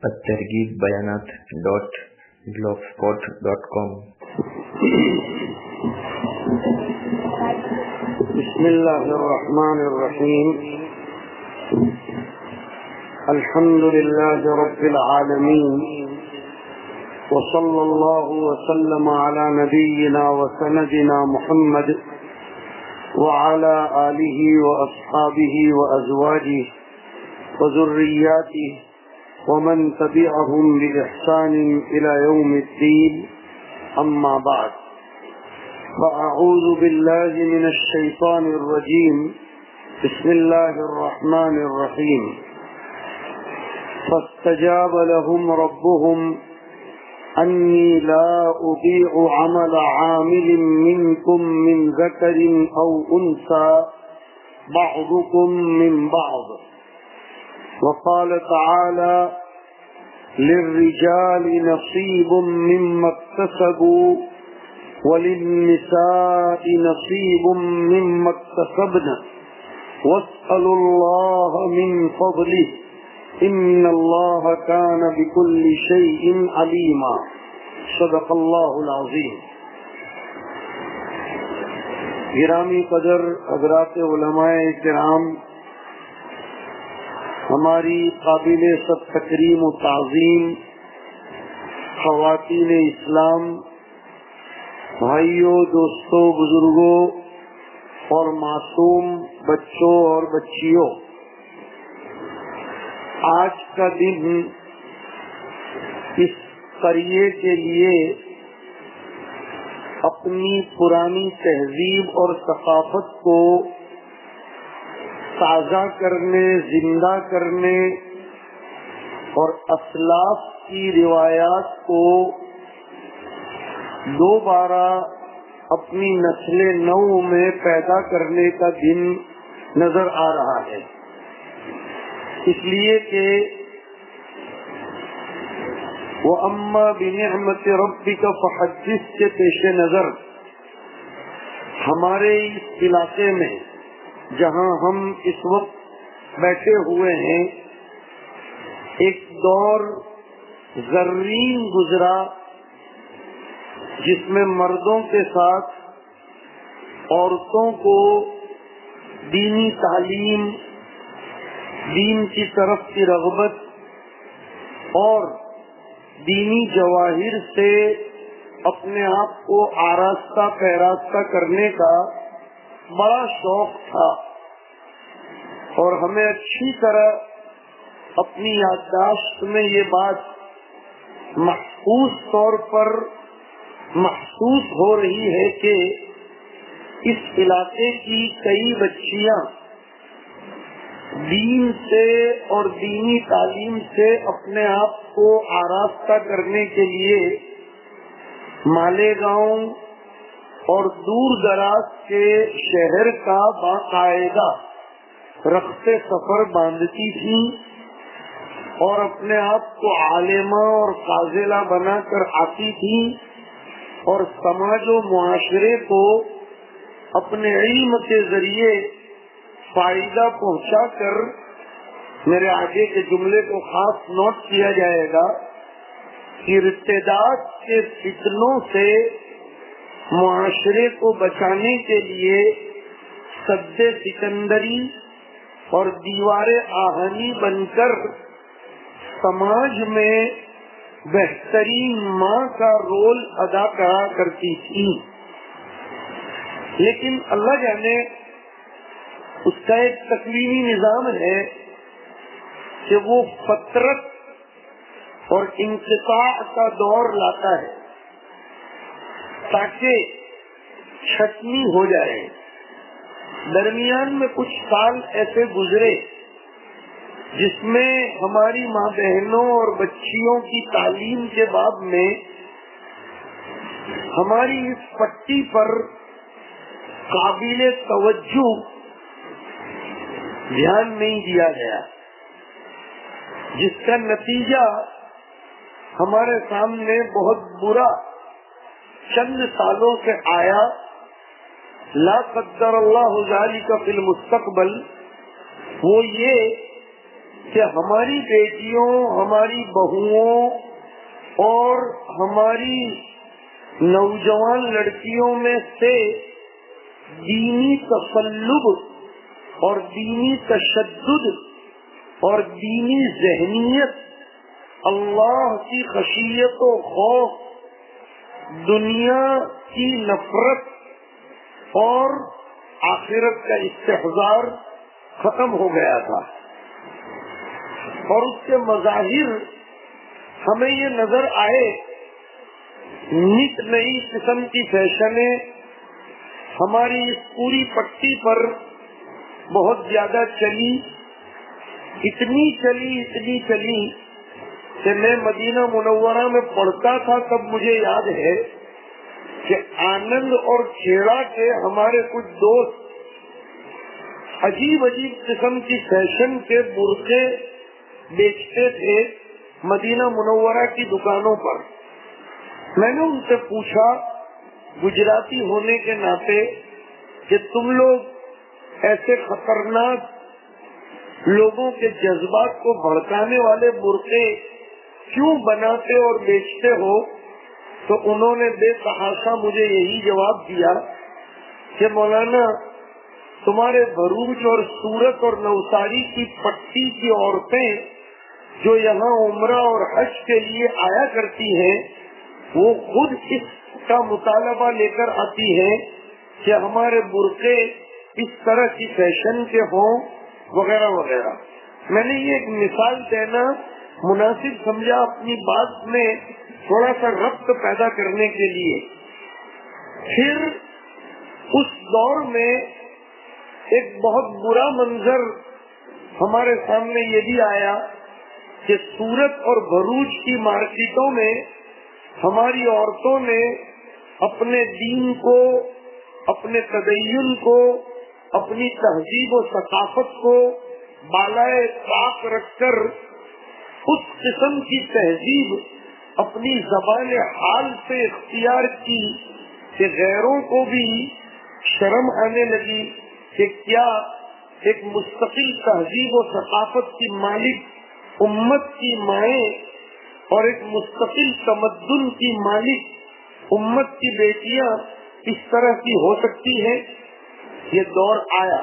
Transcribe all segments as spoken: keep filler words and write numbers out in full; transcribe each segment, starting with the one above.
الترغیب بیانات dot blogspot dot com. بسم اللہ الرحمن الرحیم، الحمد للہ رب العالمین، وصلی اللہ وسلم علی نبینا وسندنا محمد وعلى آلہ واصحابہ وازواجہ وذریاتہ ومن تبعهم بإحسان إلى يوم الدين، أما بعد، فأعوذ بالله من الشيطان الرجيم، بسم الله الرحمن الرحيم. فاستجاب لهم ربهم أني لا أضيع عمل عامل منكم من ذكر أو أنثى بعضكم من بعض. وقال تعالى: للرجال نصيب مما اكتسبوا وللنساء نصيب مما اكتسبن واسألوا الله من فضله إن الله كان بكل شيء عليما. صدق الله العظيم. گرامی قدر حضرات علماء کرام، ہماری قابل سب تکریم و تعظیم خواتین اسلام، بھائیوں، دوستوں، بزرگوں اور معصوم بچوں اور بچیوں، آج کا دن اس قریے کے لیے اپنی پرانی تہذیب اور ثقافت کو تازہ کرنے، زندہ کرنے اور اسلاف کی روایات کو دوبارہ اپنی نسل نو میں پیدا کرنے کا دن نظر آ رہا ہے، اس لیے کہ وَأَمَّا بِنِعْمَةِ رَبِّكَ فَحَدِّثْ کے پیش نظر ہمارے اس علاقے میں جہاں ہم اس وقت بیٹھے ہوئے ہیں، ایک دور زرین گزرا جس میں مردوں کے ساتھ عورتوں کو دینی تعلیم، دین کی طرف کی رغبت اور دینی جواہر سے اپنے آپ کو آراستہ پیراستہ کرنے کا بڑا شوق تھا، اور ہمیں اچھی طرح اپنی یادداشت میں یہ بات محفوظ طور پر محسوس ہو رہی ہے کہ اس علاقے کی کئی بچیاں دین سے اور دینی تعلیم سے اپنے آپ کو آراستہ کرنے کے لیے مالیگاؤں اور دور دراز کے شہر کا باقاعدہ رخت سفر باندھتی تھی اور اپنے آپ کو عالمہ اور فاضلہ بنا کر آتی تھی، اور سماج و معاشرے کو اپنے علم کے ذریعے فائدہ پہنچا کر، میرے آگے کے جملے کو خاص نوٹ کیا جائے گا، ارتداد کے فتنوں سے معاشرے کو بچانے کے لیے سد سکندری اور دیوار آہنی بن کر سماج میں بہترین ماں کا رول ادا کرا کرتی تھی. لیکن اللہ جانے اس کا ایک تکوینی نظام ہے کہ وہ فطرت اور انقطاع کا دور لاتا ہے تاکہ چھٹنی ہو جائے. درمیان میں کچھ سال ایسے گزرے جس میں ہماری ماں بہنوں اور بچیوں کی تعلیم کے باب میں ہماری اس پٹی پر قابل توجہ دھیان نہیں دیا گیا، جس کا نتیجہ ہمارے سامنے بہت برا چند سالوں سے آیا. لا قدر اللہ ذالک فی المستقبل، وہ یہ کہ ہماری بیٹیوں، ہماری بہوؤں اور ہماری نوجوان لڑکیوں میں سے دینی تسلب اور دینی تشدد اور دینی ذہنیت، اللہ کی خشیت و خوف، دنیا کی نفرت اور آخرت کا استحضار ختم ہو گیا تھا، اور اس کے مظاہر ہمیں یہ نظر آئے۔ نت نئی قسم کی فیشنیں ہماری اس پوری پٹی پر بہت زیادہ چلی، اتنی چلی اتنی چلی کہ میں مدینہ منورہ میں پڑھتا تھا تب مجھے یاد ہے کہ آنند اور کھیڑا کے ہمارے کچھ دوست عجیب عجیب قسم کی فیشن کے برقعے بیچتے تھے مدینہ منورہ کی دکانوں پر۔ میں نے ان سے پوچھا گجراتی ہونے کے ناطے کہ تم لوگ ایسے خطرناک لوگوں کے جذبات کو بھڑکانے والے برقعے کیوں بناتے اور بیچتے ہو؟ تو انہوں نے بے تحاشا مجھے یہی جواب دیا کہ مولانا، تمہارے بھروچ اور سورت اور نوساری کی پٹی کی عورتیں جو یہاں عمرہ اور حج کے لیے آیا کرتی ہیں، وہ خود اس کا مطالبہ لے کر آتی ہیں کہ ہمارے برقعے اس طرح کی فیشن کے ہوں وغیرہ وغیرہ۔ میں نے یہ ایک مثال دینا مناسب سمجھا اپنی بات میں تھوڑا سا ربط پیدا کرنے کے لیے۔ پھر اس دور میں ایک بہت برا منظر ہمارے سامنے یہ بھی آیا کہ سورت اور بھروچ کی مارکیٹوں میں ہماری عورتوں نے اپنے دین کو، اپنے تدین کو، اپنی تہذیب و ثقافت کو بالائے طاق رکھ کر اس قسم کی تہذیب اپنی زبان حال سے اختیار کی کہ غیروں کو بھی شرم آنے لگی کہ کیا ایک مستقل تہذیب و ثقافت کی مالک امت کی مائیں اور ایک مستقل تمدن کی مالک امت کی بیٹیاں اس طرح کی ہو سکتی ہیں۔ یہ دور آیا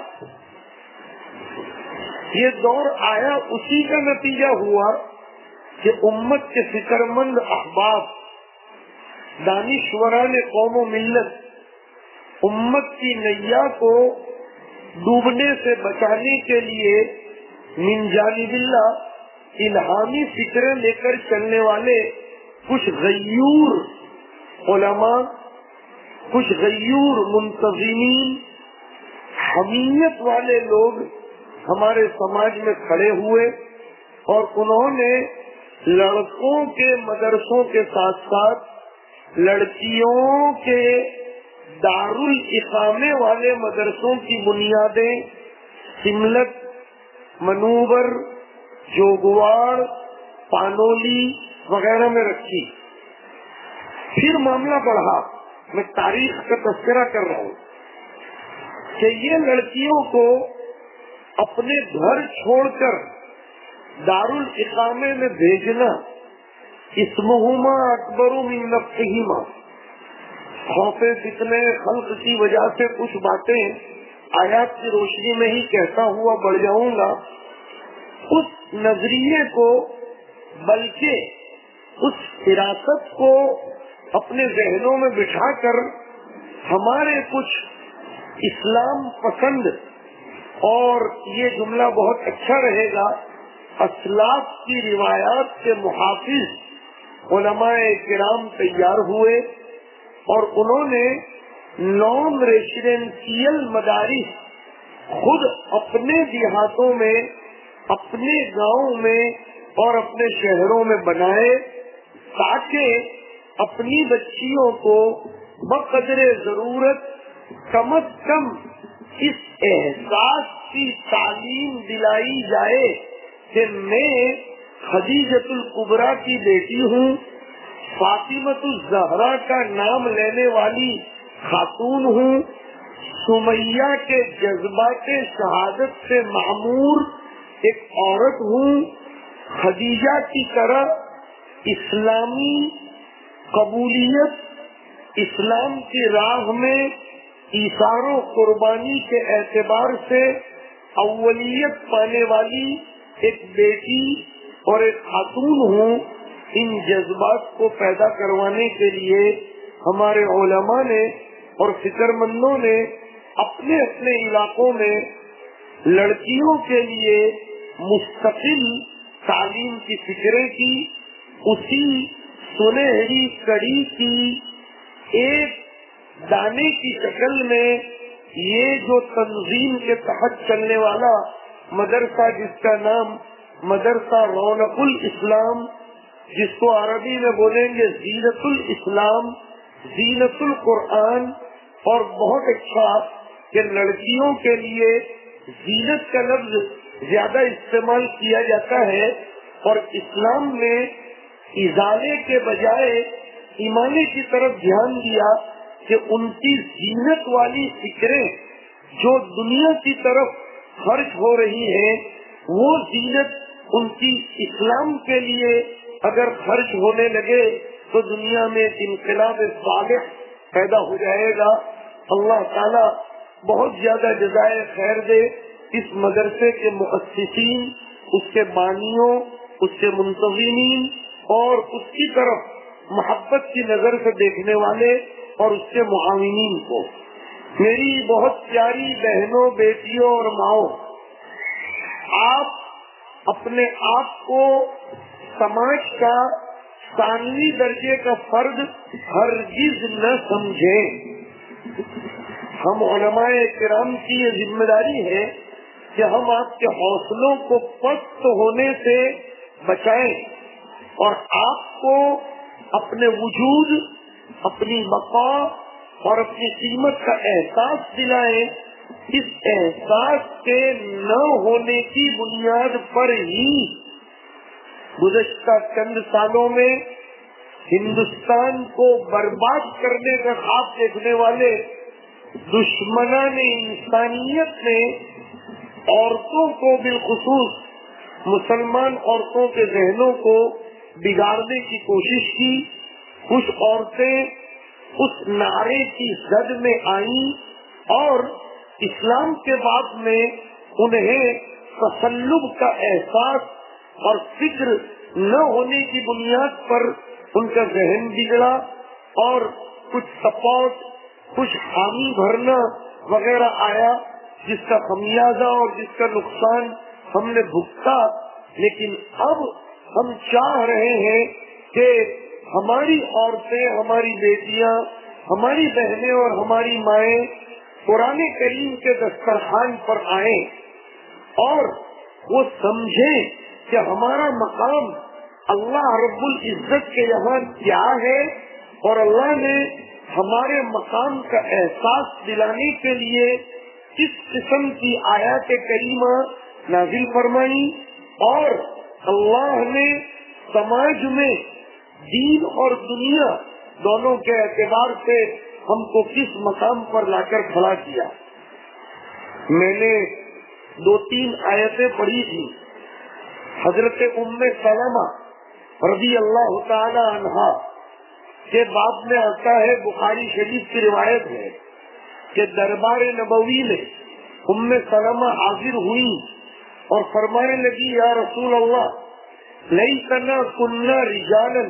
یہ دور آیا اسی کا نتیجہ ہوا کہ امت کے فکر مند احباب، دانشوران قوم و ملت امت کی نیا کو ڈوبنے سے بچانے کے لیے من جانب اللہ الہامی فکریں لے کر چلنے والے کچھ غیور علماء، کچھ غیور منتظمین، حمیت والے لوگ ہمارے سماج میں کھڑے ہوئے، اور انہوں نے لڑکوں کے مدرسوں کے ساتھ ساتھ لڑکیوں کے دارالاقامے والے مدرسوں کی بنیادیں سملت، منوبر، جوگواڑ، پانولی وغیرہ میں رکھی۔ پھر معاملہ بڑھا، میں تاریخ کا تذکرہ کر رہا ہوں کہ یہ لڑکیوں کو اپنے گھر چھوڑ کر دارالاقامے میں بھیجنا اسمہما اکبر من نفسہما، خوف فتنے خلق کی وجہ سے کچھ باتیں آیات کی روشنی میں ہی کہتا ہوا بڑھ جاؤں گا، اس نظریے کو بلکہ اس فراست کو اپنے ذہنوں میں بٹھا کر ہمارے کچھ اسلام پسند، اور یہ جملہ بہت اچھا رہے گا، اسلاف کی روایات کے محافظ علماء کرام تیار ہوئے، اور انہوں نے نان ریسیڈینشیل مدارس خود اپنے دیہاتوں میں، اپنے گاؤں میں اور اپنے شہروں میں بنائے، تاکہ اپنی بچیوں کو بقدر ضرورت کم از کم اس احساس کی تعلیم دلائی جائے کہ میں خدیجۃ الکبریٰ کی بیٹی ہوں، فاطمۃ الزہرا کا نام لینے والی خاتون ہوں، سمیہ کے جذبات شہادت سے معمور ایک عورت ہوں، خدیجہ کی طرح اسلامی قبولیت، اسلام کی راہ میں ایثار و قربانی کے اعتبار سے اولیت پانے والی ایک بیٹی اور ایک خاتون ہوں. ان جذبات کو پیدا کروانے کے لیے ہمارے علماء نے اور فکر مندوں نے اپنے اپنے علاقوں میں لڑکیوں کے لیے مستقل تعلیم کی فکریں کی. اسی سنہری کڑی کی ایک دانے کی شکل میں یہ جو تنظیم کے تحت چلنے والا مدرسہ، جس کا نام مدرسہ رونق الاسلام، جس کو عربی میں بولیں گے زینت الاسلام، زینت القرآن، اور بہت اچھا کہ لڑکیوں کے لیے زینت کا لفظ زیادہ استعمال کیا جاتا ہے، اور اسلام نے ازالے کے بجائے ایمانے کی طرف دھیان دیا کہ ان کی زینت والی فکریں جو دنیا کی طرف خرچ ہو رہی ہیں، وہ زینت ان کی اسلام کے لیے اگر خرچ ہونے لگے تو دنیا میں ایک انقلاب صالح پیدا ہو جائے گا. اللہ تعالی بہت زیادہ جزائے خیر دے اس مدرسے کے مؤسسین، اس کے بانیوں، اس کے منتظمین اور اس کی طرف محبت کی نظر سے دیکھنے والے اور اس کے معاونین کو. میری بہت پیاری بہنوں، بیٹیوں اور ماؤں، آپ اپنے آپ کو سماج کا ثانوی درجے کا فرد ہرگز نہ سمجھیں. ہم علماء کرام کی یہ ذمہ داری ہے کہ ہم آپ کے حوصلوں کو پست ہونے سے بچائیں اور آپ کو اپنے وجود، اپنی بقا اور اپنی قیمت کا احساس دلائیں. اس احساس کے نہ ہونے کی بنیاد پر ہی گزشتہ چند سالوں میں ہندوستان کو برباد کرنے کا خواب دیکھنے والے دشمنان انسانیت نے عورتوں کو، بالخصوص مسلمان عورتوں کے ذہنوں کو بگاڑنے کی کوشش کی. کچھ عورتیں اس نعرے کی زد میں آئیں اور اسلام کے بعد میں انہیں تسلب کا احساس اور فکر نہ ہونے کی بنیاد پر ان کا ذہن بگڑا اور کچھ سپورٹ، کچھ حامی بھرنا وغیرہ آیا، جس کا خمیازہ اور جس کا نقصان ہم نے بھگتا. لیکن اب ہم چاہ رہے ہیں کہ ہماری عورتیں، ہماری بیٹیاں، ہماری بہنیں اور ہماری مائیں قرآن کریم کے دسترخوان پر آئیں اور وہ سمجھیں کہ ہمارا مقام اللہ رب العزت کے یہاں کیا ہے، اور اللہ نے ہمارے مقام کا احساس دلانے کے لیے کس قسم کی آیات کریمہ نازل فرمائی، اور اللہ نے سماج میں دین اور دنیا دونوں کے اعتبار سے ہم کو کس مقام پر لا کر کھڑا کیا. میں نے دو تین آیتیں پڑھی تھی. حضرت ام سلمہ رضی اللہ تعالی عنہا کے باب میں آتا ہے، بخاری شریف کی روایت ہے کہ دربار نبوی میں ام سلمہ حاضر ہوئی اور فرمانے لگی، یا رسول اللہ، لیتنا کننا رجالا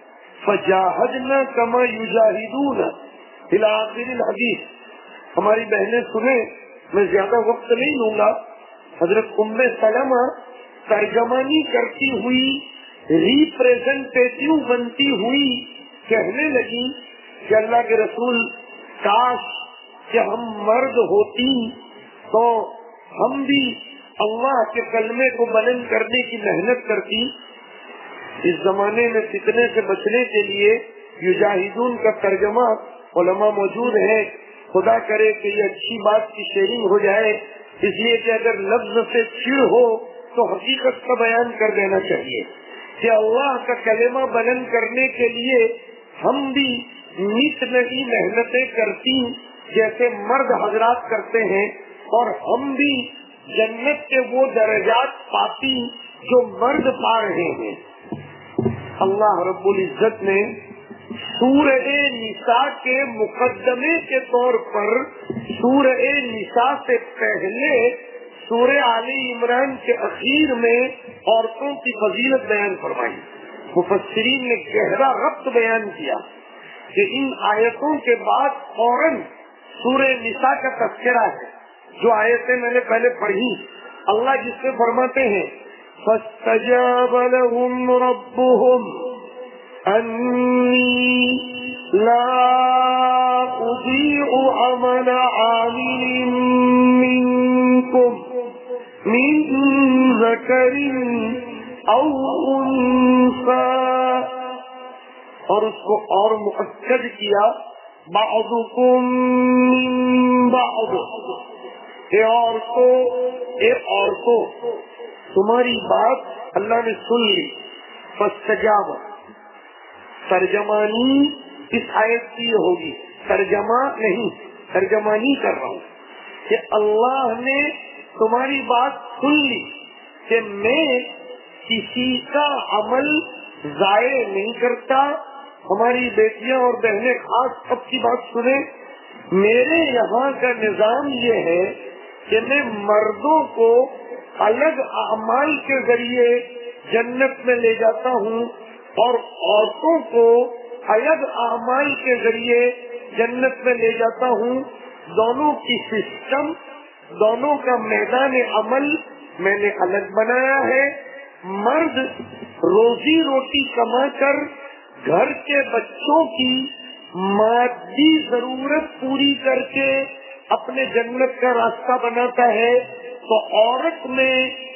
فجاہدنا کما یجاہدون الی آخر الحدیث. ہماری بہنیں سنیں، میں زیادہ وقت نہیں لوں گا. حضرت ام سلمہ ترجمانی کرتی ہوئی، ریپریزنٹیٹیو بنتی ہوئی کہنے لگی کہ اللہ کے رسول، کاش کہ ہم مرد ہوتی تو ہم بھی اللہ کے کلمے کو بلند کرنے کی محنت کرتی. اس زمانے میں فتنے سے بچنے کے لیے یجاہدون کا ترجمہ علماء موجود ہیں. خدا کرے کہ یہ اچھی بات کی شیئرنگ ہو جائے، اس لیے کہ اگر لفظ سے چڑ ہو تو حقیقت کا بیان کر دینا چاہیے کہ اللہ کا کلمہ بلند کرنے کے لیے ہم بھی نت نئی محنتیں کرتی جیسے مرد حضرات کرتے ہیں، اور ہم بھی جنت کے وہ درجات پاتی جو مرد پا رہے ہیں. اللہ رب العزت نے سورہ نساء کے مقدمے کے طور پر سورہ نساء سے پہلے سورہ آل عمران کے اخیر میں عورتوں کی فضیلت بیان فرمائی. مفسرین نے گہرا ربط بیان کیا کہ ان آیتوں کے بعد فوراً سورہ نساء کا تذکرہ ہے. جو آیتیں میں نے پہلے پڑھی, اللہ جس سے فرماتے ہیں فَاسْتَجَابَ لَهُمْ رَبُّهُمْ أَنِّي لَا أُضِيعُ عَمَلَ عَامِلٍ مِّنكُمْ مِن ذَكَرٍ أَوْ أُنثَىٰ, اور اس کو اور مؤکد کیا بعضکم من بعض, اے عورتوں اے عورتوں تمہاری بات اللہ نے سن لی. فاستجاب, ترجمانی اس آیت کی ہوگی, ترجمہ نہیں, ترجمانی کر رہا ہوں کہ اللہ نے تمہاری بات سن لی کہ میں کسی کا عمل ضائع نہیں کرتا. ہماری بیٹیاں اور بہنیں خاص اب کی بات سنیں, میرے یہاں کا نظام یہ ہے کہ میں مردوں کو الگ اعمال کے ذریعے جنت میں لے جاتا ہوں اور عورتوں کو الگ اعمال کے ذریعے جنت میں لے جاتا ہوں. دونوں کی سسٹم, دونوں کا میدان عمل میں نے الگ بنایا ہے. مرد روزی روٹی کما کر گھر کے بچوں کی مادی ضرورت پوری کر کے اپنے جنت کا راستہ بناتا ہے, تو عورت میں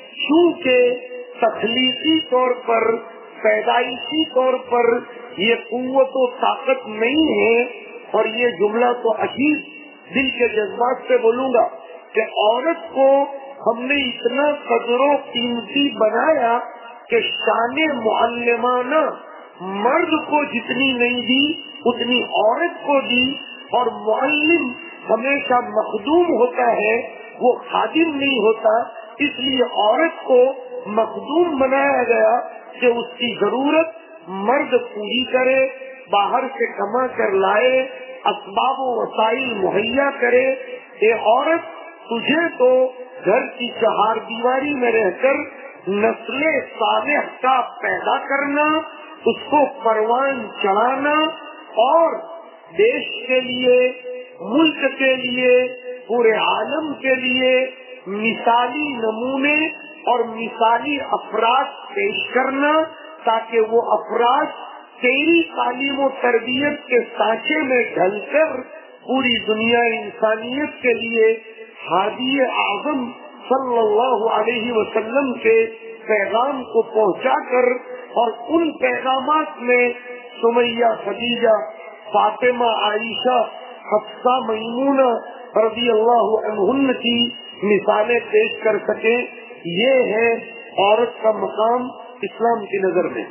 چونکہ تخلیقی طور پر پیدائشی طور پر یہ قوت و طاقت نہیں ہے, اور یہ جملہ تو عجیب دل کے جذبات سے بولوں گا کہ عورت کو ہم نے اتنا قدر و قیمتی بنایا کہ شان معلمانہ مرد کو جتنی نہیں دی اتنی عورت کو دی, اور معلم ہمیشہ مخدوم ہوتا ہے, وہ خادم نہیں ہوتا. اس لیے عورت کو مخدوم بنایا گیا کہ اس کی ضرورت مرد پوری کرے, باہر سے کما کر لائے, اسباب و وسائل مہیا کرے. اے عورت, تجھے تو گھر کی چہار دیواری میں رہ کر نسل صالح کا پیدا کرنا, اس کو پروان چڑھانا اور دیش کے لیے, ملک کے لیے, پورے عالم کے لیے مثالی نمونے اور مثالی افراد پیش کرنا, تاکہ وہ افراد تیری تعلیم و تربیت کے سانچے میں ڈھل کر پوری دنیا انسانیت کے لیے ہادی اعظم صلی اللہ علیہ وسلم کے پیغام کو پہنچا کر, اور ان پیغامات میں سمیہ, خدیجہ, فاطمہ, عائشہ, حفصہ, میمونہ رضی اللہ عنہن کی مثالیں پیش کر سکیں. یہ ہے عورت کا مقام اسلام کی نظر میں,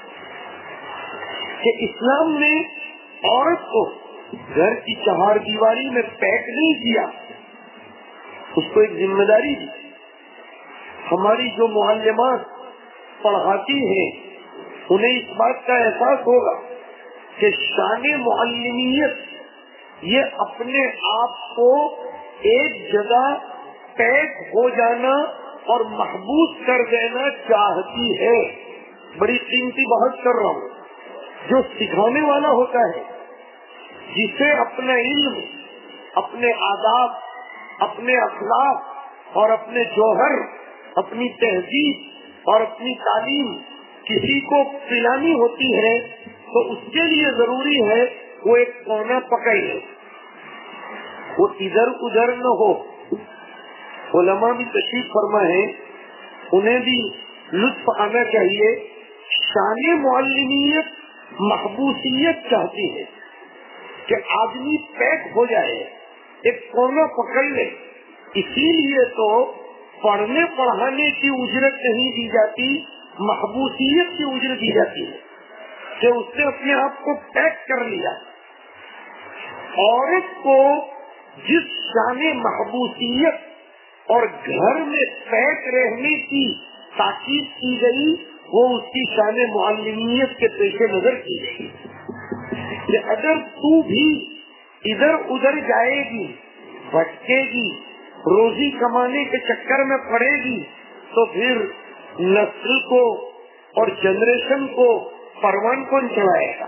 کہ اسلام نے عورت کو گھر کی چہار دیواری میں پیک نہیں کیا, اس کو ایک ذمہ داری دی. ہماری جو معلمات پڑھاتی ہیں انہیں اس بات کا احساس ہوگا کہ شان معلمیت یہ اپنے آپ کو ایک جگہ پیک ہو جانا اور محبوس کر دینا چاہتی ہے. بڑی قیمتی بحث کر رہا ہوں. جو سکھانے والا ہوتا ہے, جسے اپنا علم, اپنے آداب, اپنے اخلاق اور اپنے جوہر, اپنی تہذیب اور اپنی تعلیم کسی کو پلانی ہوتی ہے, تو اس کے لیے ضروری ہے وہ ایک کونا پکڑ لے, وہ ادھر ادھر نہ ہو. علماء بھی تشریف فرما ہے, انہیں بھی لطف آنا چاہیے. شان معلمیت محبوسیت چاہتی ہے کہ آدمی پیک ہو جائے, ایک کونا پکڑ لے. اسی لیے تو پڑھنے پڑھانے کی اجرت نہیں دی جاتی, محبوسیت کی اجرت دی جاتی ہے کہ اس نے اپنے آپ کو پیک کر لیا. عورت کو جس شان محبوسیت اور گھر میں پیک رہنے کی تاکید کی گئی، وہ اس کی شان معلمیت کے پیش نظر کی گئی کہ اگر تو بھی ادھر ادھر جائے گی، بھٹکے گی، روزی کمانے کے چکر میں پڑے گی، تو پھر نسل کو اور جنریشن کو پروان کون چلائے گا؟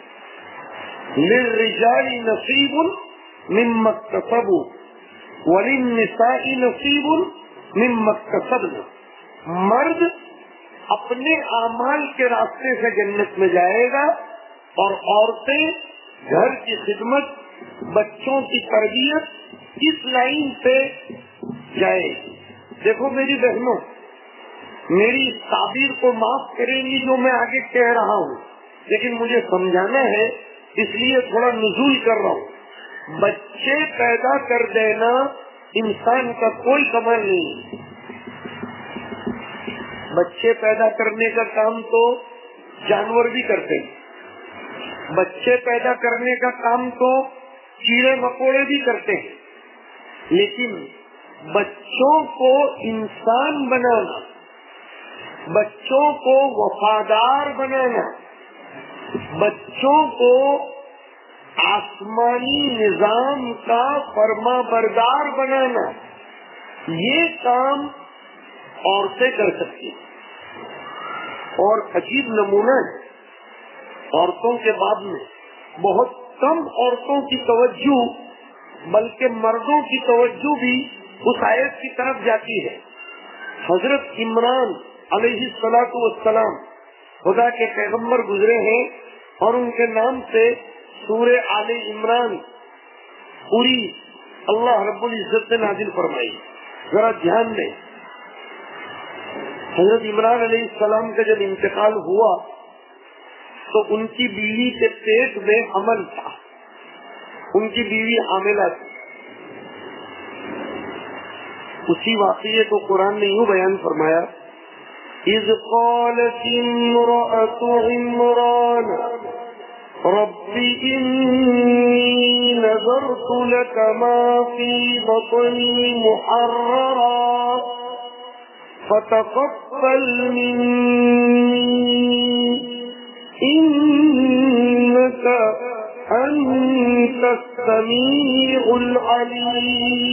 للرجال نصیب مما اکتسبوا وللنساء نصیب مما اکتسبن، مرد اپنے اعمال کے راستے سے جنت میں جائے گا اور عورتیں گھر کی خدمت، بچوں کی تربیت اس لائن پہ جائے گی۔ دیکھو میری بہنوں، میری اس تعبیر کو معاف کریں گی جو میں آگے کہہ رہا ہوں، لیکن مجھے سمجھانا ہے اس لیے تھوڑا نزول کر رہا ہوں۔ بچے پیدا کر دینا انسان کا کوئی کمال نہیں۔ بچے پیدا کرنے کا کام تو جانور بھی کرتے ہیں، بچے پیدا کرنے کا کام تو کیڑے مکوڑے بھی کرتے ہیں، لیکن بچوں کو انسان بنانا، بچوں کو وفادار بنانا، بچوں کو آسمانی نظام کا فرما بردار بنانا، یہ کام عورتیں کر سکتی ہیں۔ اور عجیب نمونہ ہے، عورتوں کے بعد میں بہت کم عورتوں کی توجہ، بلکہ مردوں کی توجہ بھی اس آیت کی طرف جاتی ہے۔ حضرت عمران علیہ الصلاۃ والسلام خدا کے پیغمبر گزرے ہیں اور ان کے نام سے سورہ آل عمران پوری اللہ رب العزت نے نازل فرمائی۔ ذرا دھیان دیں، حضرت عمران علیہ السلام کا جب انتقال ہوا تو ان کی بیوی کے پیٹ میں حمل تھا، ان کی بیوی حاملہ تھی۔ اسی واقعے کو قرآن نے یوں بیان فرمایا، اذ قالت امرأة عمران رب انی نذرت لك ما في بطنی محررا فتقبل منی انك انت السمیع العلیم۔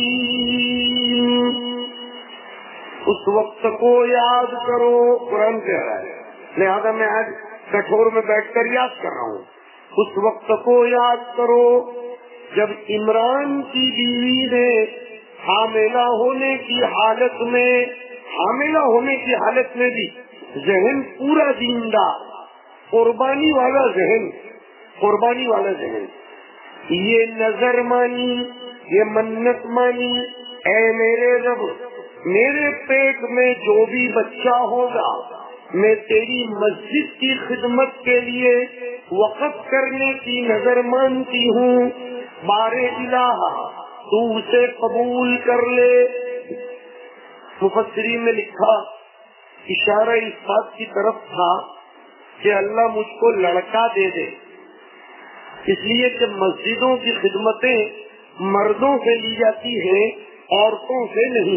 اس وقت کو یاد کرو، قرآن کہہ رہا ہے، لہذا میں آج کٹھور میں بیٹھ کر یاد کر رہا ہوں۔ اس وقت کو یاد کرو جب عمران کی بیوی نے حاملہ ہونے کی حالت میں حاملہ ہونے کی حالت میں بھی ذہن پورا دیندار، قربانی والا ذہن، قربانی والا ذہن، یہ نظر مانی، یہ منت مانی، اے میرے رب، میرے پیٹ میں جو بھی بچہ ہوگا میں تیری مسجد کی خدمت کے لیے وقف کرنے کی نظر مانتی ہوں، بار الہ تو اسے قبول کر لے۔ مفسرین نے لکھا، اشارہ اس بات کی طرف تھا کہ اللہ مجھ کو لڑکا دے دے، اس لیے کہ مسجدوں کی خدمتیں مردوں سے لی جاتی ہیں، عورتوں سے نہیں۔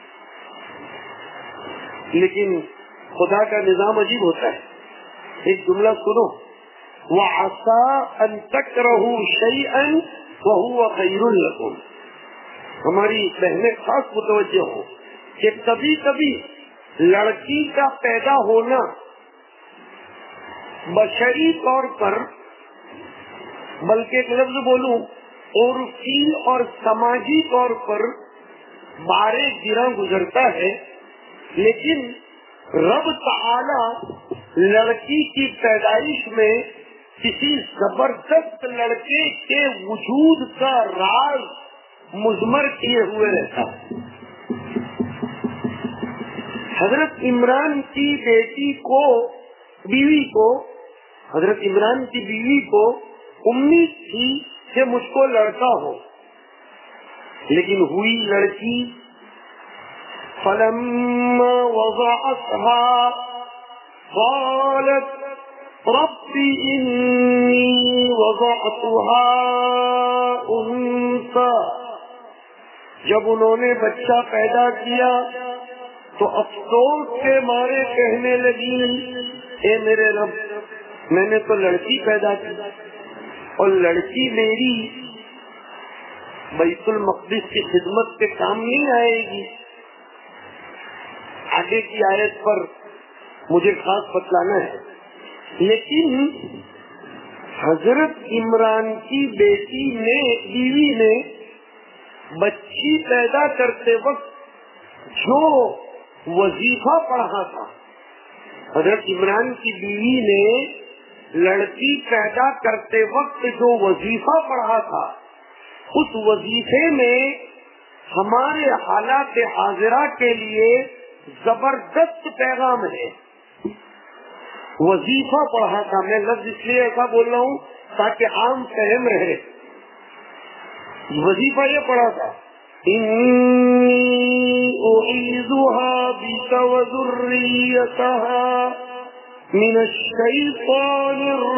لیکن خدا کا نظام عجیب ہوتا ہے۔ ایک جملہ سنو، وَعَسَىٰ أَن تَكْرَهُوا شَيْئًا وَهُوَ خَيْرٌ لَكُمْ۔ ہماری بہنیں خاص متوجہ ہوں کہ کبھی کبھی لڑکی کا پیدا ہونا بشری طور پر، بلکہ ایک لفظ بولوں عرفی اور سماجی طور پر بارے گراں گزرتا ہے، لیکن رب تعالی لڑکی کی پیدائش میں کسی زبردست لڑکے کے وجود کا راز مضمر کیے ہوئے رہتا ہے۔ حضرت عمران کی بیٹی کو بیوی کو حضرت عمران کی بیوی کو امید تھی کہ مجھ کو لڑکا ہو، لیکن ہوئی لڑکی۔ فلما وضعتها قالت رب انی وضعتها انثى جب انہوں نے بچہ پیدا کیا تو افسوس کے مارے کہنے لگی اے میرے رب میں نے تو لڑکی پیدا کی اور لڑکی میری بیت المقدس کی خدمت کے کام نہیں آئے گی. آگے کی آیت پر مجھے خاص بتلانا ہے. لیکن حضرت عمران کی بیٹی نے بیوی نے بچی پیدا کرتے وقت جو وظیفہ پڑھا تھا, حضرت عمران کی بیوی نے لڑکی پیدا کرتے وقت جو وظیفہ پڑھا تھا اس وظیفے میں ہمارے حالات حاضرہ کے لیے زبردست پیغام ہے. وظیفہ پڑھا تھا, میں لفظ اس لیے ایسا بول رہا ہوں تاکہ عام فہم رہے. وظیفہ یہ پڑھا تھا انی اعیذها بک وذریتها من الشیطان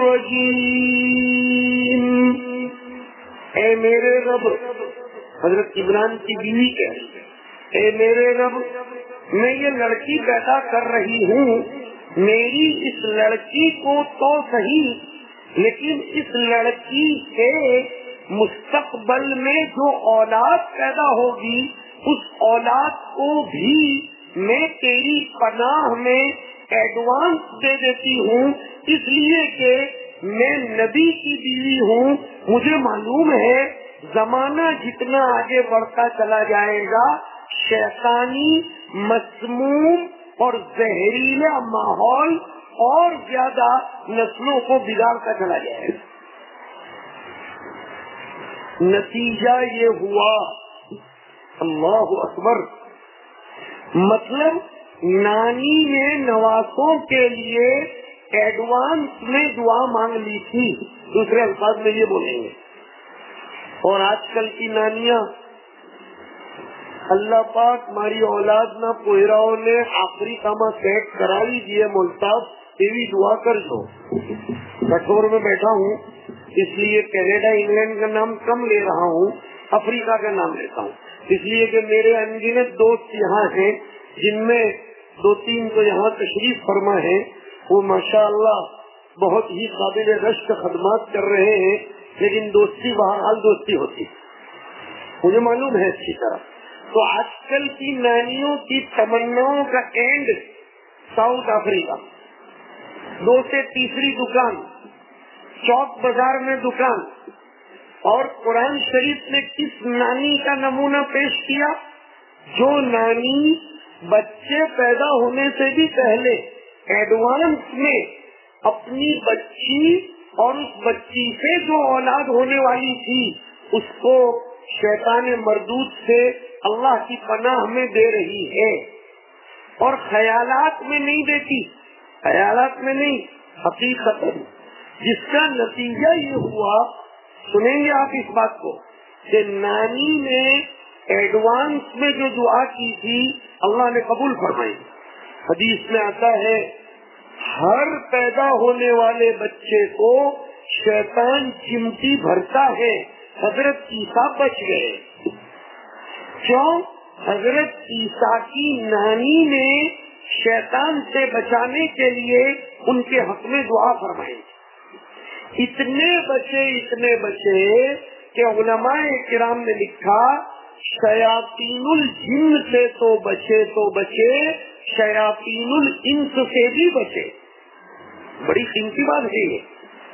الرجیم. اے میرے رب, حضرت عمران کی بیوی ہے, اے میرے رب میں یہ لڑکی پیدا کر رہی ہوں, میری اس لڑکی کو تو صحیح لیکن اس لڑکی کے مستقبل میں جو اولاد پیدا ہوگی اس اولاد کو بھی میں تیری پناہ میں ایڈوانس دے دیتی ہوں, اس لیے کہ میں نبی کی بیوی ہوں. مجھے معلوم ہے زمانہ جتنا آگے بڑھتا چلا جائے گا شیطانی مسموم اور زہریلا ماحول اور زیادہ نسلوں کو بگاڑتا چلا جائے گا. نتیجہ یہ ہوا, اللہ اکبر, مطلب نانی نے نواسوں کے لیے ایڈوانس میں دعا مانگ لی تھی, دوسرے الفاظ میں یہ بولیں گے. اور آج کل کی نانیاں, اللہ پاک ہماری اولاد نہ پوہراؤ نے آخری کاما سیٹ کرا ہی دیے ملتاب, تیری دعا کر دو. کٹور میں بیٹھا ہوں اس لیے کینیڈا انگلینڈ کا نام کم لے رہا ہوں, افریقہ کا نام لیتا ہوں اس لیے کہ میرے انگنت دوست یہاں ہیں جن میں دو تین تو یہاں تشریف فرما ہے. وہ ماشاءاللہ بہت ہی قابل رشک خدمات کر رہے ہیں, لیکن دوستی بہرحال دوستی ہوتی مجھے معلوم ہے اچھی طرح. تو آج کل کی نانیوں کی تمناؤں کا اینڈ ساؤتھ افریقہ, دو سے تیسری دکان, چوک بازار میں دکان. اور قرآن شریف نے کس نانی کا نمونہ پیش کیا جو نانی بچے پیدا ہونے سے بھی پہلے ایڈوانس میں اپنی بچی اور اس بچی سے جو اولاد ہونے والی تھی اس کو شیطان مردود سے اللہ کی پناہ میں دے رہی ہے. اور خیالات میں نہیں دیتی, خیالات میں نہیں, حقیقت, جس کا نتیجہ یہ ہوا, سنیں گے آپ اس بات کو, کہ نانی نے ایڈوانس میں جو دعا کی تھی اللہ نے قبول فرمائی. حدیث میں آتا ہے ہر پیدا ہونے والے بچے کو شیطان چمٹی بھرتا ہے, حضرت عیسیٰ بچ گئے. کیوں؟ حضرت عیسیٰ کی نانی نے شیطان سے بچانے کے لیے ان کے حق میں دعا فرمائی. اتنے بچے اتنے بچے کہ علماء کرام نے لکھا شیاطین الجن سے تو بچے تو بچے, شیاطین الانس سے بھی بچے. بڑی قیمتی بات ہے یہ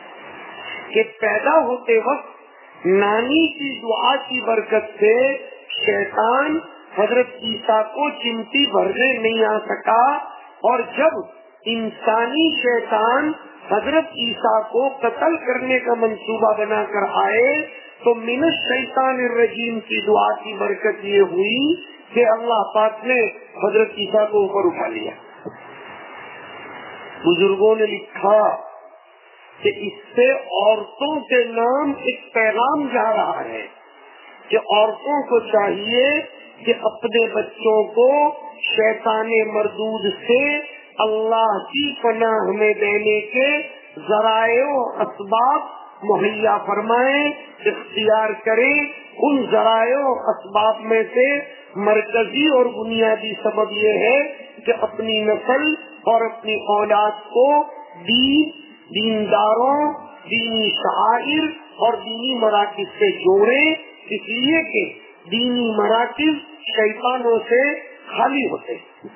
کہ پیدا ہوتے وقت نانی کی دعا کی برکت سے شیطان حضرت عیسیٰ کو چمٹی بھرنے نہیں آ سکا. اور جب انسانی شیطان حضرت عیسیٰ کو قتل کرنے کا منصوبہ بنا کر آئے تو من الشیطان الرجیم کی دعا کی برکت یہ ہوئی کہ اللہ پاک نے حضرت عیسیٰ کو اوپر اٹھا لیا. بزرگوں نے لکھا کہ اس سے عورتوں کے نام ایک پیغام جا رہا ہے کہ عورتوں کو چاہیے کہ اپنے بچوں کو شیطان مردود سے اللہ کی پناہ میں دینے کے ذرائع و اسباب مہیا فرمائیں، اختیار کریں۔ ان ذرائع و اسباب میں سے مرکزی اور بنیادی سبب یہ ہے کہ اپنی نسل اور اپنی اولاد کو دین، دینداروں، دینی شعائر اور دینی مراکز سے جوڑیں، اس لیے کہ دینی مراکز شیطانوں سے خالی ہوتے۔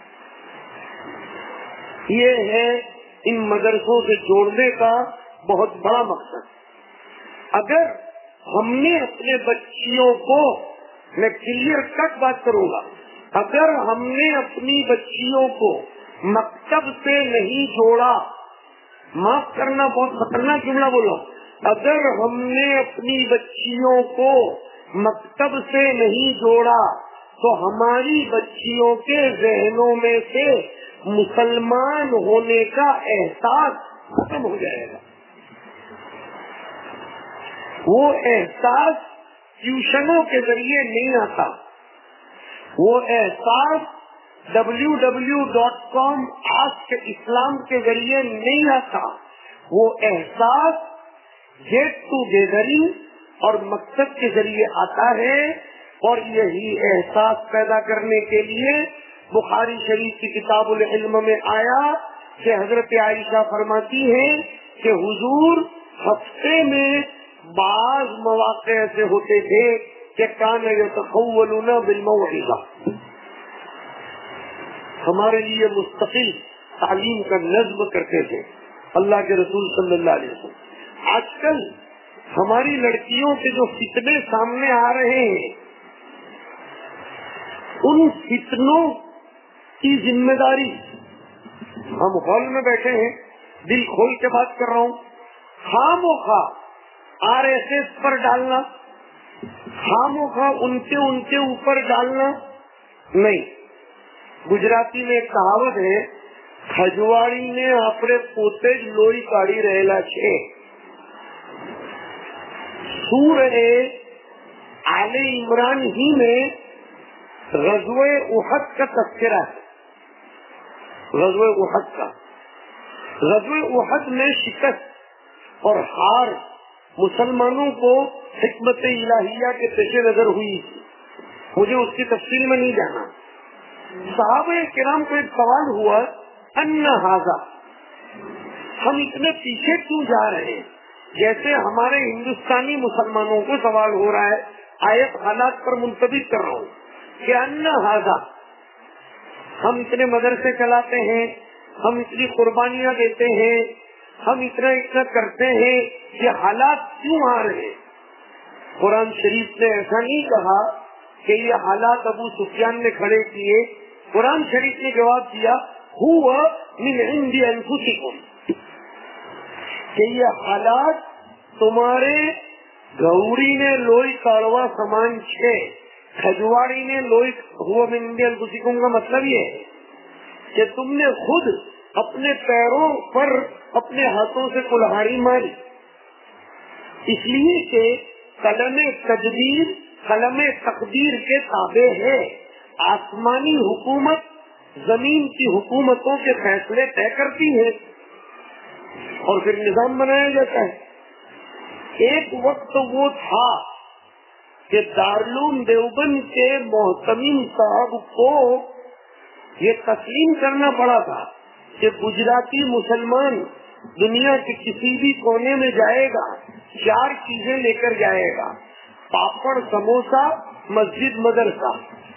یہ ہے ان مدرسوں سے جوڑنے کا بہت بڑا مقصد۔ اگر ہم نے اپنے بچیوں کو، میں کلیئر کٹ بات کروں گا، اگر ہم نے اپنی بچیوں کو مکتب سے نہیں جوڑا، معاف کرنا بہت خطرناک جملہ بولا، اگر ہم نے اپنی بچیوں کو مکتب سے نہیں جوڑا تو ہماری بچیوں کے ذہنوں میں سے مسلمان ہونے کا احساس ختم ہو جائے گا۔ وہ احساس ٹیوشنوں کے ذریعے نہیں آتا، وہ احساس W W dot com ask اسلام کے ذریعے نہیں آتا، وہ احساس گیٹ ٹو گیدرنگ اور مقصد کے ذریعے آتا ہے۔ اور یہی احساس پیدا کرنے کے لیے بخاری شریف کی کتاب العلم میں آیا کہ حضرت عائشہ فرماتی ہیں کہ حضور ہفتے میں بعض مواقع ایسے ہوتے تھے کہ کان یتخولون بالموعظہ، ہمارے لیے مستقل تعلیم کا نظم کرتے تھے اللہ کے رسول صلی اللہ علیہ وسلم۔ آج کل ہماری لڑکیوں کے جو فتنے سامنے آ رہے ہیں، ان فتنوں کی ذمہ داری، ہم ہال میں بیٹھے ہیں، دل کھول کے بات کر رہا ہوں، خام و خواہ آر ایس ایس پر ڈالنا، خام و خواہ ان کے ان کے اوپر ڈالنا نہیں۔ گجراتی میں ایک کہاوت ہے، کھجواڑی نے اپنے پوتے لوئی کاڑی رہلا چھے۔ سورہ آل عمران ہی میں غزوہ احد کا تذکرہ ہے، غزوہ احد کا۔ غزوہ احد میں شکست اور ہار مسلمانوں کو حکمت الہیہ کے پیش نظر ہوئی، مجھے اس کی تفصیل میں نہیں جانا۔ صحابہ کرام کو ایک سوال ہوا، ان ھذا، ہم اتنے پیچھے کیوں جا رہے ہیں؟ جیسے ہمارے ہندوستانی مسلمانوں کو سوال ہو رہا ہے، آیت حالات پر منطبق کر رہا ہوں کہ ان ھذا، ہم اتنے مدرسے چلاتے ہیں، ہم اتنی قربانیاں دیتے ہیں، ہم اتنا اتنا کرتے ہیں، یہ حالات کیوں آ رہے ہیں؟ قرآن شریف نے ایسا نہیں کہا کہ یہ حالات ابو سفیان نے کھڑے کیے، قرآن شریف نے جواب دیا ہوا من عند انفسکم، کہ یہ حالات تمہارے گوری نے لوئی کاڑوا سامان چھے، کھجواڑی نے لوئی ہوا من عند انفسکم کا مطلب یہ ہے کہ تم نے خود اپنے پیروں پر اپنے ہاتھوں سے کلہاڑی ماری، اس لیے کہ قلم تدبیر قلم تقدیر کے تابع ہے۔ آسمانی حکومت زمین کی حکومتوں کے فیصلے طے کرتی ہے اور پھر نظام بنایا جاتا ہے۔ ایک وقت وہ تھا کہ دارالعلوم دیوبند کے محتمم صاحب کو یہ تسلیم کرنا پڑا تھا کہ گجراتی مسلمان دنیا کے کسی بھی کونے میں جائے گا، چار چیزیں لے کر جائے گا، پاپڑ سموسا مسجد مدرسہ،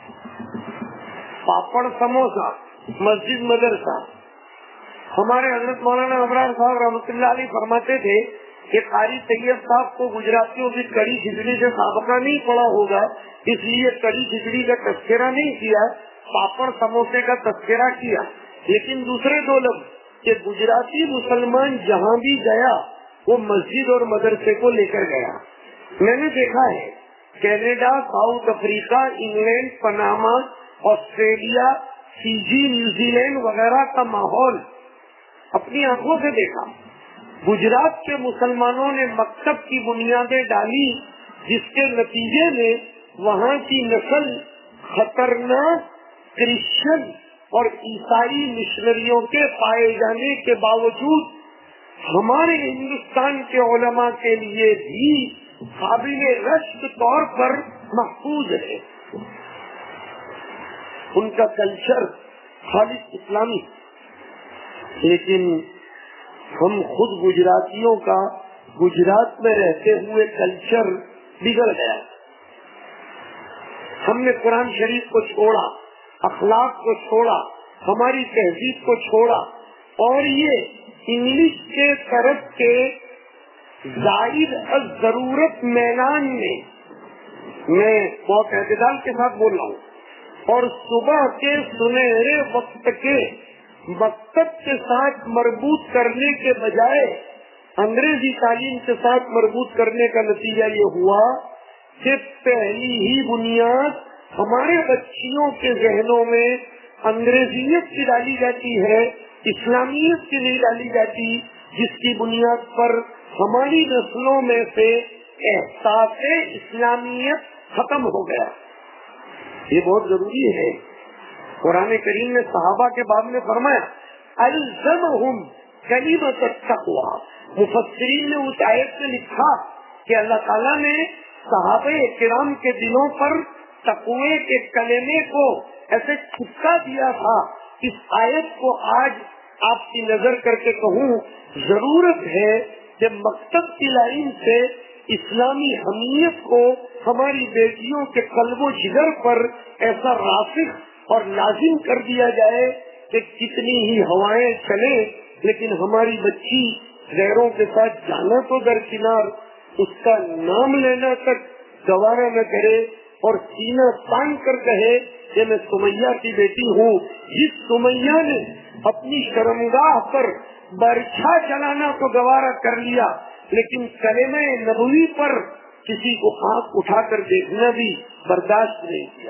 پاپڑ سموسا مسجد مدرسہ۔ ہمارے حضرت مولانا ابرار صاحب رحمۃ اللہ علیہ فرماتے تھے کہ قاری طیب صاحب کو گجراتیوں کی کڑی کھچڑی سے سابقہ نہیں پڑا ہوگا، اس لیے کڑی کھچڑی کا تذکرہ نہیں کیا، پاپڑ سموسے کا تذکرہ کیا۔ لیکن دوسرے دو لفظ کہ گجراتی مسلمان جہاں بھی گیا وہ مسجد اور مدرسے کو لے کر گیا۔ میں نے دیکھا ہے Canada, South Africa, England, Panama, Australia, Fiji, New Zealand وغیرہ کا ماحول اپنی آنکھوں سے دیکھا۔ گجرات کے مسلمانوں نے مکتب کی بنیادیں ڈالی، جس کے نتیجے میں وہاں کی نسل خطرناک کرسچن اور عیسائی مشنریوں کے پائے جانے کے باوجود ہمارے ہندوستان کے علماء کے لیے بھی قابل رشک طور پر محفوظ ہے. ان کا کلچر خالص اسلامی، لیکن ہم خود گجراتیوں کا گجرات میں رہتے ہوئے کلچر بگڑ گیا. ہم نے قرآن شریف کو چھوڑا، اخلاق کو چھوڑا، ہماری تہذیب کو چھوڑا، اور یہ انگلش کے طرف کے زائد از ضرورت میدان میں، میں بہت اعتدال کے ساتھ بول رہا ہوں، اور صبح کے سنہرے وقت کے مکتب کے ساتھ مربوط کرنے کے بجائے انگریزی تعلیم کے ساتھ مربوط کرنے کا نتیجہ یہ ہوا کہ پہلی ہی بنیاد ہمارے بچیوں کے ذہنوں میں انگریزیت کی ڈالی جاتی ہے، اسلامیت کی نہیں ڈالی جاتی، جس کی بنیاد پر ہماری نسلوں میں سے احساس اسلامیت ختم ہو گیا. یہ بہت ضروری ہے. قرآن کریم نے صحابہ کے بارے میں فرمایا الزمہم کلمۃ التقوی. مفسرین نے اس آیت میں لکھا کہ اللہ تعالیٰ نے صحابہ کرام کے دلوں پر تقوی کے کلمے کو ایسے چپکا دیا تھا. اس آیت کو آج آپ کی نظر کر کے کہوں، ضرورت ہے کہ مکتب کی لائن سے اسلامی حمیت کو ہماری بیٹیوں کے قلب و جگر پر ایسا راسخ اور لازم کر دیا جائے کہ کتنی ہی ہوائیں چلے لیکن ہماری بچی غیروں کے ساتھ جانا تو درکنار، اس کا نام لینا تک گوارا نہ کرے اور سینہ تان کر کہے کہ میں سمیہ کی بیٹی ہوں. جس سمیہ نے اپنی شرمگاہ پر برچھا چلانا تو گوارا کر لیا لیکن کلمہ نبوی پر کسی کو آنکھ اٹھا کر دیکھنا بھی برداشت نہیں کیا.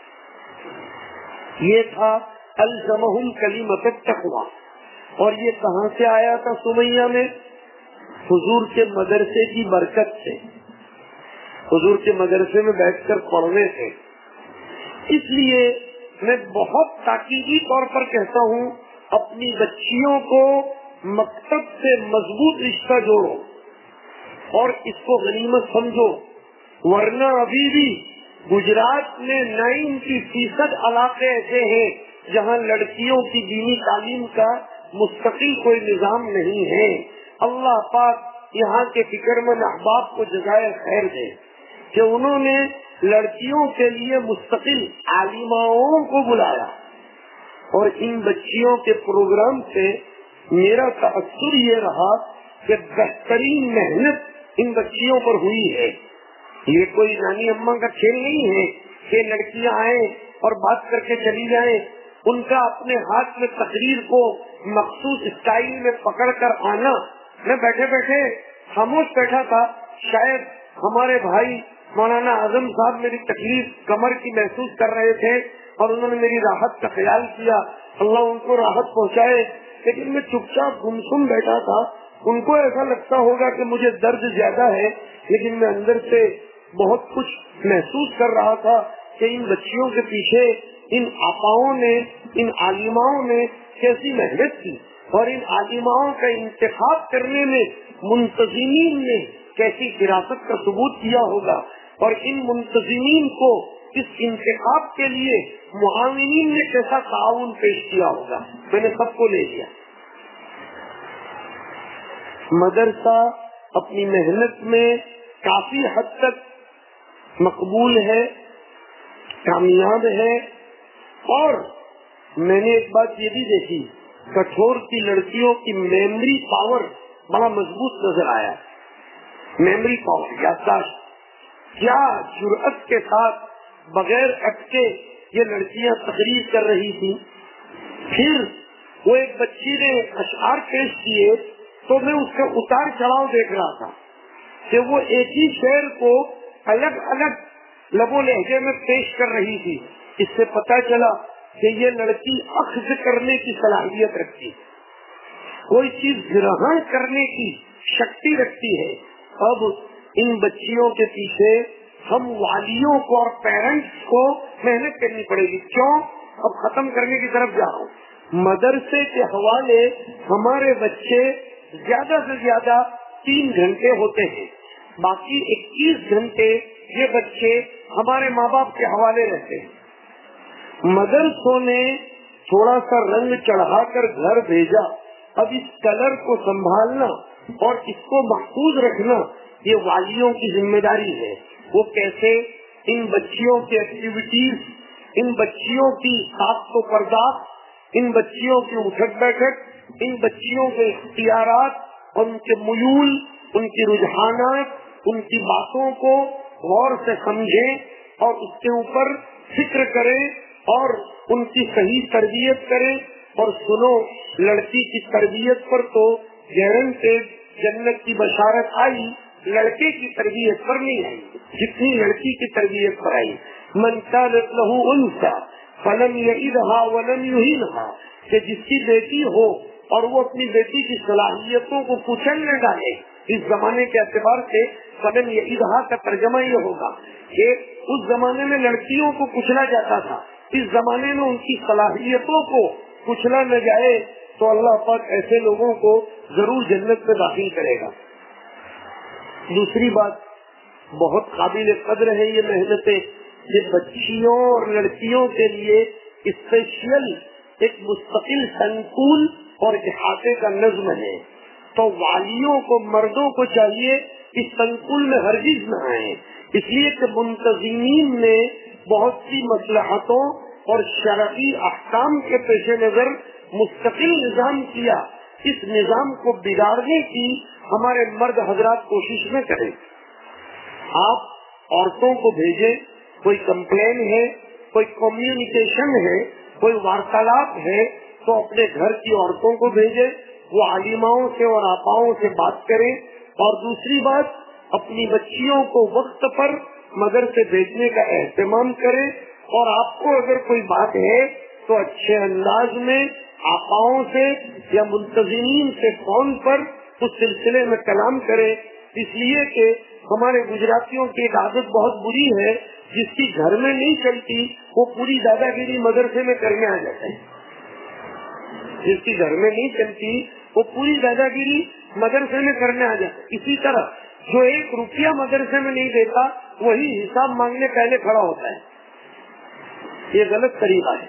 یہ تھا الزمہم کلمۃ التقوی. اور یہ کہاں سے آیا تھا سمیہ میں؟ حضور کے مدرسے کی برکت سے، حضور کے مدرسے میں بیٹھ کر پڑھنے سے. اس لیے میں بہت تاکیدی طور پر کہتا ہوں اپنی بچیوں کو مکتب سے مضبوط رشتہ جوڑو اور اس کو غنیمت سمجھو، ورنہ ابھی بھی گجرات میں نائنٹی فیصد علاقے ایسے ہیں جہاں لڑکیوں کی دینی تعلیم کا مستقل کوئی نظام نہیں ہے. اللہ پاک یہاں کے فکر مند احباب کو جزائے خیر دے کہ انہوں نے لڑکیوں کے لیے مستقل عالماؤں کو بلایا، اور ان بچیوں کے پروگرام سے میرا تاثر یہ رہا کہ بہترین محنت ان بچیوں پر ہوئی ہے. یہ کوئی نانی اماں کا کھیل نہیں ہے کہ لڑکیاں آئیں اور بات کر کے چلی جائیں. ان کا اپنے ہاتھ میں تقریر کو مخصوص اسٹائل میں پکڑ کر آنا. میں بیٹھے بیٹھے خاموش بیٹھا تھا، شاید ہمارے بھائی مولانا اعظم صاحب میری تکلیف کمر کی محسوس کر رہے تھے اور انہوں نے میری راحت کا خیال کیا، اللہ ان کو راحت پہنچائے. لیکن میں چپ چاپ گمسم بیٹھا تھا. ان کو ایسا لگتا ہوگا کہ مجھے درد زیادہ ہے، لیکن میں اندر سے بہت کچھ محسوس کر رہا تھا کہ ان بچیوں کے پیچھے ان آپاؤں نے، ان عالماؤں نے کیسی محنت کی، اور ان عالماؤں کا انتخاب کرنے میں منتظمین نے کیسی فراست کا ثبوت کیا ہوگا، اور ان منتظمین کو اس انتخاب کے لیے معاونین نے کیسا تعاون پیش کیا ہوگا. میں نے سب کو لے لیا. مدرسہ اپنی محنت میں کافی حد تک مقبول ہے، کامیاب ہے. اور میں نے ایک بات یہ بھی دیکھی، کٹھور کی لڑکیوں کی میموری پاور بڑا مضبوط نظر آیا. میموری پاور، یادداشت، کیا جرأت کے ساتھ بغیر اٹکے یہ لڑکیاں تقریر کر رہی تھی. پھر وہ ایک بچی نے اشعار پیش کیے تو میں اس کا اتار چڑھاؤ دیکھ رہا تھا کہ وہ ایک ہی شعر کو الگ الگ لب و لہجے میں پیش کر رہی تھی. اس سے پتہ چلا کہ یہ لڑکی اخذ کرنے کی صلاحیت رکھتی، کوئی چیز گرہن کرنے کی شکتی رکھتی ہے. اب ان بچیوں کے پیچھے ہم والیوں کو اور پیرنٹس کو محنت کرنی پڑے گی. کیوں؟ اب ختم کرنے کی طرف جا رہا ہوں. مدرسے کے حوالے ہمارے بچے زیادہ سے زیادہ تین گھنٹے ہوتے ہیں، باقی اکیس گھنٹے یہ بچے ہمارے ماں باپ کے حوالے رہتے ہیں۔ مدرسوں نے تھوڑا سا رنگ چڑھا کر گھر بھیجا، اب اس کلر کو سنبھالنا اور اس کو محفوظ رکھنا یہ والیوں کی ذمہ داری ہے۔ وہ کیسے ان بچیوں کی ایکٹیویٹیز، ان بچیوں کی ساخت و پرداخت، ان بچیوں کی اٹھک بیٹھک، ان بچیوں کے اختیارات اور ان کے میول، ان کی رجحانات، ان کی باتوں کو غور سے سمجھیں اور اس کے اوپر فکر کریں اور ان کی صحیح تربیت کریں۔ اور سنو، لڑکی کی تربیت پر تو گارنٹیڈ جنت کی بشارت آئی، لڑکے کی تربیت پر نہیں آئی جتنی لڑکی کی تربیت پر آئی۔ من كانت له انثى فلم يئدها ولم يهينها، کہ جس کی بیٹی ہو اور وہ اپنی بیٹی کی صلاحیتوں کو کچل نہ ڈالے، اس زمانے کے اعتبار سے فلم يئدها کا ترجمہ یہ ہوگا کہ اس زمانے میں لڑکیوں کو کچلا جاتا تھا، اس زمانے میں ان کی صلاحیتوں کو کچلا نہ جائے تو اللہ پاک ایسے لوگوں کو ضرور جنت میں داخل کرے گا۔ دوسری بات، بہت قابل قدر ہے یہ محنتیں، یہ بچیوں اور لڑکیوں کے لیے اسپیشل ایک مستقل سنکول اور احاطے کا نظم ہے، تو والیوں کو، مردوں کو چاہیے اس سنکول میں ہرگز نہ آئیں، اس لیے کہ منتظمین نے بہت سی مصلحتوں اور شرعی احکام کے پیش نظر مستقل نظام کیا، اس نظام کو بگاڑنے کی ہمارے مرد حضرات کوشش نہ کریں۔ آپ عورتوں کو بھیجیں، کوئی کمپلین ہے، کوئی کمیونیکیشن ہے، کوئی وارتالاب ہے تو اپنے گھر کی عورتوں کو بھیجیں، وہ عالماؤں سے اور آپاؤں سے بات کریں۔ اور دوسری بات، اپنی بچیوں کو وقت پر مدرسے بھیجنے کا اہتمام کریں، اور آپ کو اگر کوئی بات ہے تو اچھے انداز میں آپاؤں سے یا منتظمین سے فون پر اس سلسلے میں کلام کریں، اس لیے کہ ہمارے گجراتیوں کی ایک عادت بہت بری ہے، جس کی گھر میں نہیں چلتی وہ پوری دادا گیری مدرسے میں کرنے آ جاتا ہے، جس کی گھر میں نہیں چلتی وہ پوری دادا گیری مدرسے میں کرنے آ جاتا ہے۔ اسی طرح جو ایک روپیہ مدرسے میں نہیں دیتا وہی حساب مانگنے پہلے کھڑا ہوتا ہے، یہ غلط طریقہ ہے۔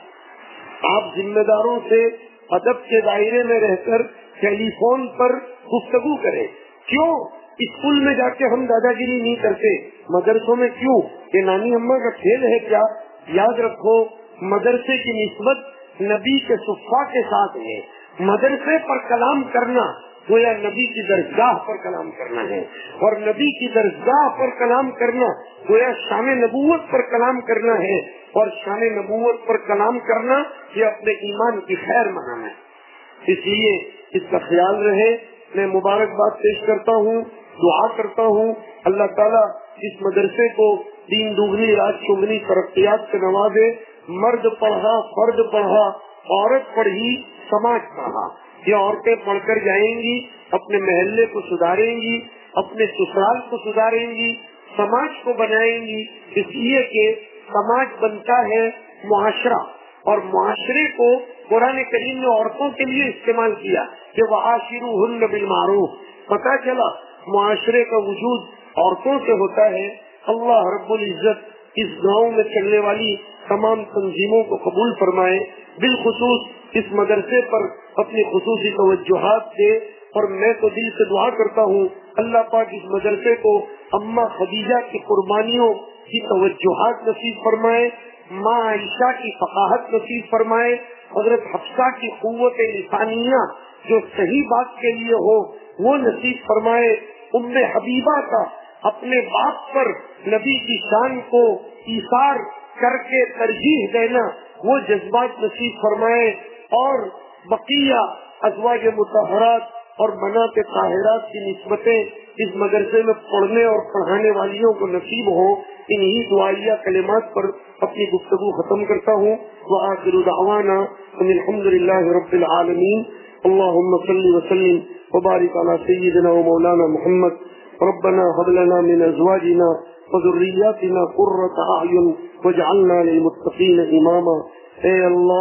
آپ ذمہ داروں سے ادب کے دائرے میں رہ کر ٹیلی فون پر گفتگو کریں۔ کیوں اسکول میں جا کے ہم دادا گیری نہیں کرتے، مدرسوں میں کیوں؟ یہ نانی اماں کا کھیل ہے کیا؟ یاد رکھو، مدرسے کی نسبت نبی کے صفحہ کے ساتھ ہے۔ مدرسے پر کلام کرنا گویا نبی کی درسگاہ پر کلام کرنا ہے، اور نبی کی درسگاہ پر کلام کرنا گویا شان نبوت پر کلام کرنا ہے، اور شان نبوت پر کلام کرنا یہ اپنے ایمان کی خیر منانا ہے۔ اس لیے اس کا خیال رہے۔ میں مبارکباد پیش کرتا ہوں، دعا کرتا ہوں اللہ تعالیٰ اس مدرسے کو دین دوگنی رات چگنی ترقیات سے نوازے۔ مرد پڑھا، فرد پڑھا، عورت پڑھی، سماج پڑھا۔ یہ عورتیں پڑھ کر جائیں گی، اپنے محلے کو سدھاریں گی، اپنے سسرال کو سدھاریں گی، سماج کو بنائیں گی، اس لیے کہ سماج بنتا ہے معاشرہ، اور معاشرے کو قرآن کریم نے عورتوں کے لیے استعمال کیا کہ وعاشروہن بالمعروف۔ پتہ چلا معاشرے کا وجود عورتوں سے ہوتا ہے۔ اللہ رب العزت اس گاؤں میں چلنے والی تمام تنظیموں کو قبول فرمائے، بالخصوص اس مدرسے پر اپنی خصوصی توجہات دے۔ اور میں تو دل سے دعا کرتا ہوں اللہ پاک اس مدرسے کو اماں خدیجہ کی قربانیوں کی توجہات نصیب فرمائے، ماں عائشہ کی فقاہت نصیب فرمائے، حضرت حفصہ کی قوت لسانیہ جو صحیح بات کے لیے ہو وہ نصیب فرمائے، ام حبیبہ کا اپنے باپ پر نبی کی شان کو ایثار کر کے ترجیح دینا وہ جذبات نصیب فرمائے، اور بقیہ ازواج مطہرات اور بنات طاہرات کی نسبتیں اس مدرسے میں پڑھنے اور پڑھانے والیوں کو نصیب ہو۔ انہی دعائیہ کلمات پر اپنی گفتگو ختم کرتا ہوں۔ وآخر دعوانا ان الحمد للہ رب العالمین۔ اللهم صل وسلم وبارك على سيدنا ومولانا محمد۔ ربنا هب لنا من ازواجنا وذرياتنا قرة اعين واجعلنا للمتقين اماما۔ اے اللہ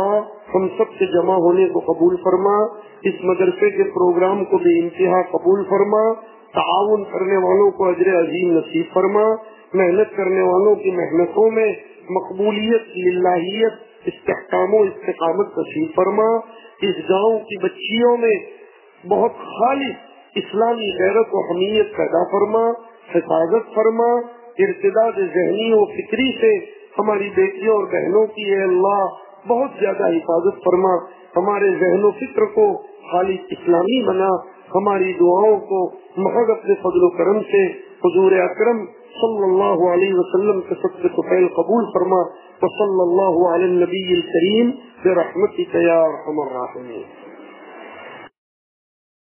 ہم سب سے جمع ہونے کو قبول فرما، اس مدرسے کے پروگرام کو بے انتہا قبول فرما، تعاون کرنے والوں کو اجر عظیم نصیب فرما، محنت کرنے والوں کی محنتوں میں مقبولیت، للہیت، استحکام و استقامت نصیب فرما، اس گاؤں کی بچیوں میں بہت خالص اسلامی غیرت و حمیت پیدا فرما، حفاظت فرما، ارتداد ذہنی و فکری سے ہماری بیٹیوں اور بہنوں کی اے اللہ بہت زیادہ حفاظت فرما، ہمارے ذہن و فکر کو خالص اسلامی بنا، ہماری دعاؤں کو محض اپنے فضل و کرم سے حضور اکرم صلی اللہ علیہ وسلم کے سب سے پہل قبول فرما، وصلی اللہ علی النبی الکریم برحمتک یا ارحم الراحمین۔